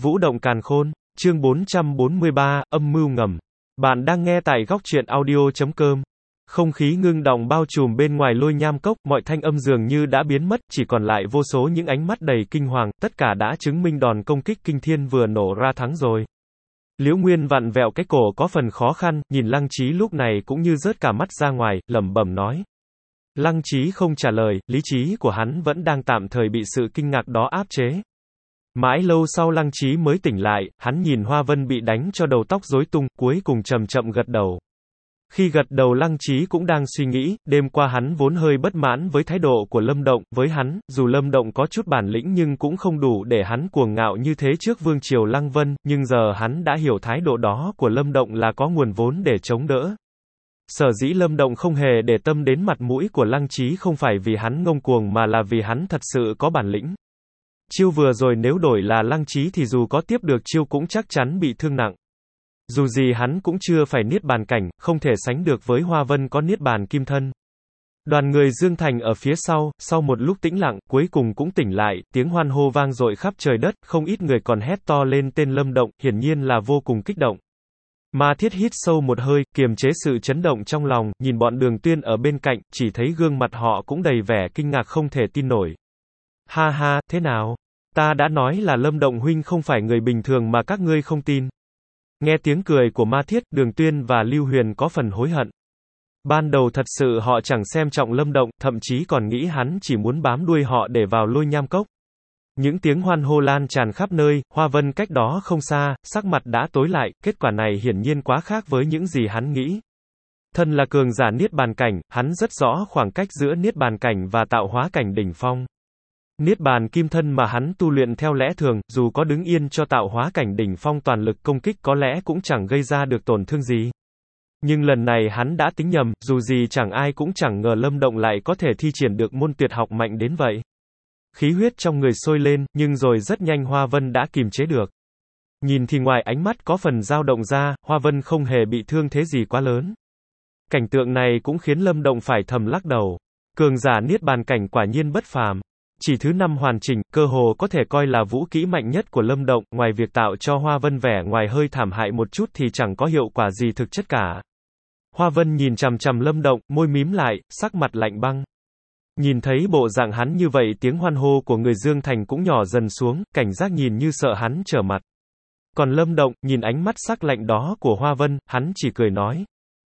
Vũ động càn khôn, chương 443, âm mưu ngầm. Bạn đang nghe tại góc truyện audio.com. Không khí ngưng đọng bao trùm bên ngoài Lôi Nham Cốc, mọi thanh âm dường như đã biến mất, chỉ còn lại vô số những ánh mắt đầy kinh hoàng, tất cả đã chứng minh đòn công kích kinh thiên vừa nổ ra thắng rồi. Liễu Nguyên vặn vẹo cái cổ có phần khó khăn, nhìn Lăng Chí lúc này cũng như rớt cả mắt ra ngoài, lẩm bẩm nói. Lăng Chí không trả lời, lý trí của hắn vẫn đang tạm thời bị sự kinh ngạc đó áp chế. Mãi lâu sau Lăng Chí mới tỉnh lại, hắn nhìn Hoa Vân bị đánh cho đầu tóc rối tung, cuối cùng chậm chậm gật đầu. Khi gật đầu Lăng Chí cũng đang suy nghĩ, đêm qua hắn vốn hơi bất mãn với thái độ của Lâm Động, với hắn, dù Lâm Động có chút bản lĩnh nhưng cũng không đủ để hắn cuồng ngạo như thế trước vương triều Lăng Vân, nhưng giờ hắn đã hiểu thái độ đó của Lâm Động là có nguồn vốn để chống đỡ. Sở dĩ Lâm Động không hề để tâm đến mặt mũi của Lăng Chí không phải vì hắn ngông cuồng mà là vì hắn thật sự có bản lĩnh. Chiêu vừa rồi nếu đổi là Lăng Chí thì dù có tiếp được chiêu cũng chắc chắn bị thương nặng. Dù gì hắn cũng chưa phải niết bàn cảnh, không thể sánh được với Hoa Vân có niết bàn kim thân. Đoàn người Dương Thành ở phía sau một lúc tĩnh lặng, cuối cùng cũng tỉnh lại, tiếng hoan hô vang dội khắp trời đất, không ít người còn hét to lên tên Lâm Động, hiển nhiên là vô cùng kích động. Ma Thiết hít sâu một hơi, kiềm chế sự chấn động trong lòng, nhìn bọn Đường Tuyên ở bên cạnh, chỉ thấy gương mặt họ cũng đầy vẻ kinh ngạc không thể tin nổi. Ha ha, thế nào? Ta đã nói là Lâm Động huynh không phải người bình thường mà các ngươi không tin. Nghe tiếng cười của Ma Thiết, Đường Tuyên và Lưu Huyền có phần hối hận. Ban đầu thật sự họ chẳng xem trọng Lâm Động, thậm chí còn nghĩ hắn chỉ muốn bám đuôi họ để vào Lôi Nham Cốc. Những tiếng hoan hô lan tràn khắp nơi, Hoa Vân cách đó không xa, sắc mặt đã tối lại, kết quả này hiển nhiên quá khác với những gì hắn nghĩ. Thân là cường giả niết bàn cảnh, hắn rất rõ khoảng cách giữa niết bàn cảnh và tạo hóa cảnh đỉnh phong. Niết bàn kim thân mà hắn tu luyện theo lẽ thường, dù có đứng yên cho tạo hóa cảnh đỉnh phong toàn lực công kích có lẽ cũng chẳng gây ra được tổn thương gì. Nhưng lần này hắn đã tính nhầm, dù gì chẳng ai cũng chẳng ngờ Lâm Động lại có thể thi triển được môn tuyệt học mạnh đến vậy. Khí huyết trong người sôi lên, nhưng rồi rất nhanh Hoa Vân đã kìm chế được. Nhìn thì ngoài ánh mắt có phần dao động ra, Hoa Vân không hề bị thương thế gì quá lớn. Cảnh tượng này cũng khiến Lâm Động phải thầm lắc đầu. Cường giả niết bàn cảnh quả nhiên bất phàm. Chỉ thứ 5 hoàn chỉnh, cơ hồ có thể coi là vũ kỹ mạnh nhất của Lâm Động, ngoài việc tạo cho Hoa Vân vẻ ngoài hơi thảm hại một chút thì chẳng có hiệu quả gì thực chất cả. Hoa Vân nhìn chằm chằm Lâm Động, môi mím lại, sắc mặt lạnh băng. Nhìn thấy bộ dạng hắn như vậy tiếng hoan hô của người Dương Thành cũng nhỏ dần xuống, cảnh giác nhìn như sợ hắn trở mặt. Còn Lâm Động, nhìn ánh mắt sắc lạnh đó của Hoa Vân, hắn chỉ cười nói.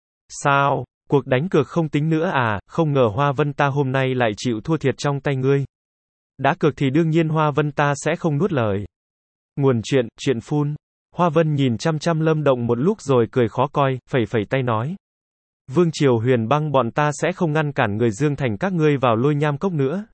Sao, cuộc đánh cược không tính nữa à, không ngờ Hoa Vân ta hôm nay lại chịu thua thiệt trong tay ngươi. Đã cược thì đương nhiên Hoa Vân ta sẽ không nuốt lời. Nguồn chuyện phun. Hoa Vân nhìn chăm chăm Lâm Động một lúc rồi cười khó coi, phẩy phẩy tay nói. Vương triều Huyền Băng bọn ta sẽ không ngăn cản người Dương Thành các ngươi vào Lôi Nham Cốc nữa.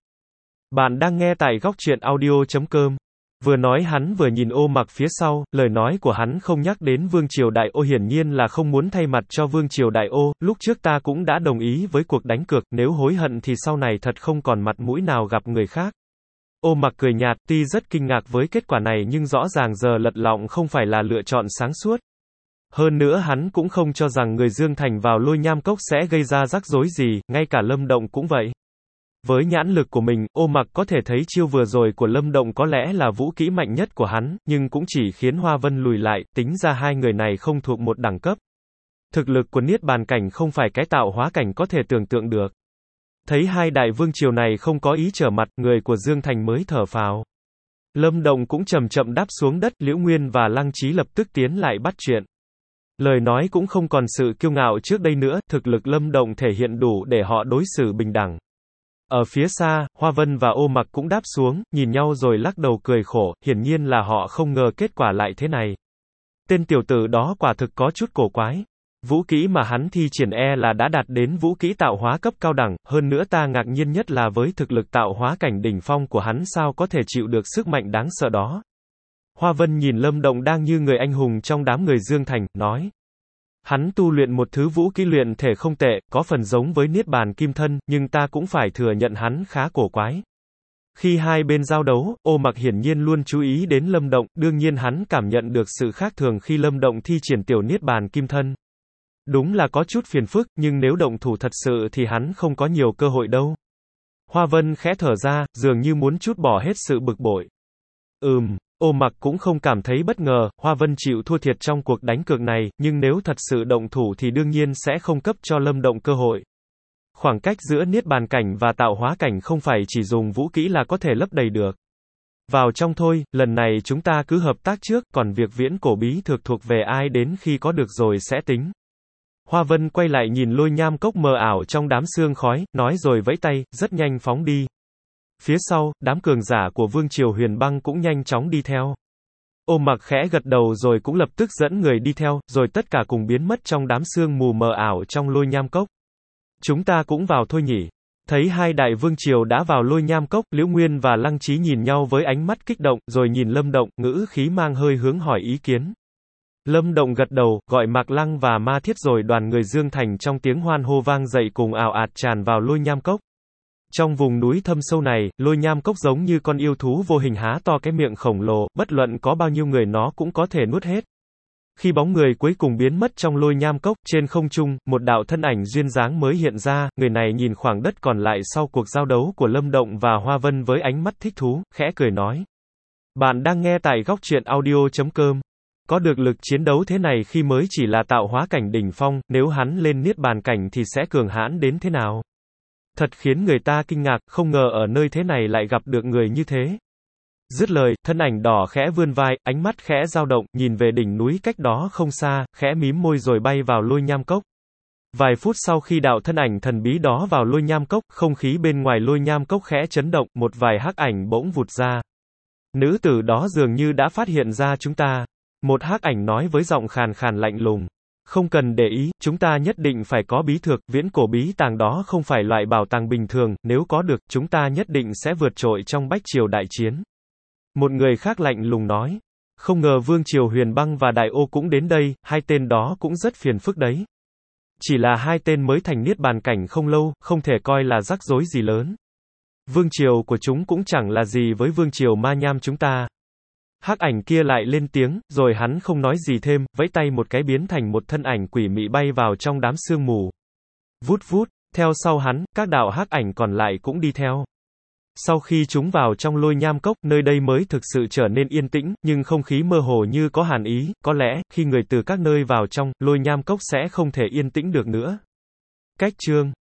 Bạn đang nghe tại góc truyện audio.com. Vừa nói hắn vừa nhìn Ô Mặc phía sau, lời nói của hắn không nhắc đến Vương triều Đại Ô hiển nhiên là không muốn thay mặt cho Vương triều Đại Ô, lúc trước ta cũng đã đồng ý với cuộc đánh cược, nếu hối hận thì sau này thật không còn mặt mũi nào gặp người khác. Ô Mặc cười nhạt, tuy rất kinh ngạc với kết quả này nhưng rõ ràng giờ lật lọng không phải là lựa chọn sáng suốt. Hơn nữa hắn cũng không cho rằng người Dương Thành vào Lôi Nham Cốc sẽ gây ra rắc rối gì, ngay cả Lâm Động cũng vậy. Với nhãn lực của mình, Ô Mặc có thể thấy chiêu vừa rồi của Lâm Động có lẽ là vũ kỹ mạnh nhất của hắn, nhưng cũng chỉ khiến Hoa Vân lùi lại, tính ra hai người này không thuộc một đẳng cấp. Thực lực của niết bàn cảnh không phải cái tạo hóa cảnh có thể tưởng tượng được. Thấy hai đại vương triều này không có ý trở mặt, người của Dương Thành mới thở phào. Lâm Động cũng chậm chậm đáp xuống đất, Liễu Nguyên và Lăng Chí lập tức tiến lại bắt chuyện. Lời nói cũng không còn sự kiêu ngạo trước đây nữa, thực lực Lâm Động thể hiện đủ để họ đối xử bình đẳng. Ở phía xa, Hoa Vân và Ô Mặc cũng đáp xuống, nhìn nhau rồi lắc đầu cười khổ, hiển nhiên là họ không ngờ kết quả lại thế này. Tên tiểu tử đó quả thực có chút cổ quái. Vũ kỹ mà hắn thi triển là đã đạt đến vũ kỹ tạo hóa cấp cao đẳng, hơn nữa ta ngạc nhiên nhất là với thực lực tạo hóa cảnh đỉnh phong của hắn sao có thể chịu được sức mạnh đáng sợ đó. Hoa Vân nhìn Lâm Động đang như người anh hùng trong đám người Dương Thành, nói. Hắn tu luyện một thứ vũ kỹ luyện thể không tệ, có phần giống với niết bàn kim thân, nhưng ta cũng phải thừa nhận hắn khá cổ quái. Khi hai bên giao đấu, Ô Mặc hiển nhiên luôn chú ý đến Lâm Động, đương nhiên hắn cảm nhận được sự khác thường khi Lâm Động thi triển tiểu niết bàn kim thân. Đúng là có chút phiền phức, nhưng nếu động thủ thật sự thì hắn không có nhiều cơ hội đâu. Hoa Vân khẽ thở ra, dường như muốn trút bỏ hết sự bực bội. Ô Mặc cũng không cảm thấy bất ngờ, Hoa Vân chịu thua thiệt trong cuộc đánh cược này, nhưng nếu thật sự động thủ thì đương nhiên sẽ không cấp cho Lâm Động cơ hội. Khoảng cách giữa Niết Bàn cảnh và tạo hóa cảnh không phải chỉ dùng vũ kỹ là có thể lấp đầy được. Vào trong thôi, lần này chúng ta cứ hợp tác trước, còn việc viễn cổ bí thực thuộc về ai đến khi có được rồi sẽ tính. Hoa Vân quay lại nhìn Lôi Nham Cốc mờ ảo trong đám sương khói, nói rồi vẫy tay, rất nhanh phóng đi. Phía sau, đám cường giả của Vương Triều Huyền Băng cũng nhanh chóng đi theo. Ô Mặc khẽ gật đầu rồi cũng lập tức dẫn người đi theo, rồi tất cả cùng biến mất trong đám sương mù mờ ảo trong Lôi Nham Cốc. Chúng ta cũng vào thôi nhỉ. Thấy hai đại vương triều đã vào Lôi Nham Cốc, Liễu Nguyên và Lăng Chí nhìn nhau với ánh mắt kích động, rồi nhìn Lâm Động, ngữ khí mang hơi hướng hỏi ý kiến. Lâm Động gật đầu, gọi Mạc Lăng và Ma Thiết rồi đoàn người Dương Thành trong tiếng hoan hô vang dậy cùng ào ạt tràn vào Lôi Nham Cốc. Trong vùng núi thâm sâu này, Lôi Nham Cốc giống như con yêu thú vô hình há to cái miệng khổng lồ, bất luận có bao nhiêu người nó cũng có thể nuốt hết. Khi bóng người cuối cùng biến mất trong Lôi Nham Cốc, trên không trung, một đạo thân ảnh duyên dáng mới hiện ra, người này nhìn khoảng đất còn lại sau cuộc giao đấu của Lâm Động và Hoa Vân với ánh mắt thích thú, khẽ cười nói. Bạn đang nghe tại góc truyện audio.com. Có được lực chiến đấu thế này khi mới chỉ là tạo hóa cảnh đỉnh phong, nếu hắn lên Niết Bàn cảnh thì sẽ cường hãn đến thế nào? Thật khiến người ta kinh ngạc, không ngờ ở nơi thế này lại gặp được người như thế. Dứt lời, thân ảnh đỏ khẽ vươn vai, ánh mắt khẽ dao động, nhìn về đỉnh núi cách đó không xa, khẽ mím môi rồi bay vào Lôi Nham Cốc. Vài phút sau khi đạo thân ảnh thần bí đó vào Lôi Nham Cốc, không khí bên ngoài Lôi Nham Cốc khẽ chấn động, một vài hắc ảnh bỗng vụt ra. Nữ tử đó dường như đã phát hiện ra chúng ta. Một hắc ảnh nói với giọng khàn khàn lạnh lùng. Không cần để ý, chúng ta nhất định phải có bí thực, viễn cổ bí tàng đó không phải loại bảo tàng bình thường, nếu có được, chúng ta nhất định sẽ vượt trội trong bách triều đại chiến. Một người khác lạnh lùng nói. Không ngờ Vương Triều Huyền Băng và Đại Ô cũng đến đây, hai tên đó cũng rất phiền phức đấy. Chỉ là hai tên mới thành Niết Bàn cảnh không lâu, không thể coi là rắc rối gì lớn. Vương Triều của chúng cũng chẳng là gì với Vương Triều Ma Nham chúng ta. Hắc ảnh kia lại lên tiếng, rồi hắn không nói gì thêm, vẫy tay một cái biến thành một thân ảnh quỷ mị bay vào trong đám sương mù. Vút vút, theo sau hắn, các đạo hắc ảnh còn lại cũng đi theo. Sau khi chúng vào trong Lôi Nham Cốc, nơi đây mới thực sự trở nên yên tĩnh, nhưng không khí mơ hồ như có hàn ý, có lẽ, khi người từ các nơi vào trong, Lôi Nham Cốc sẽ không thể yên tĩnh được nữa. Cách chương